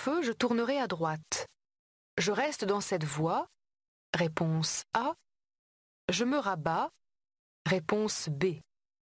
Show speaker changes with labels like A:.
A: feu, je tournerai à droite. Je reste dans cette voie. Réponse A. Je me rabats. Réponse B.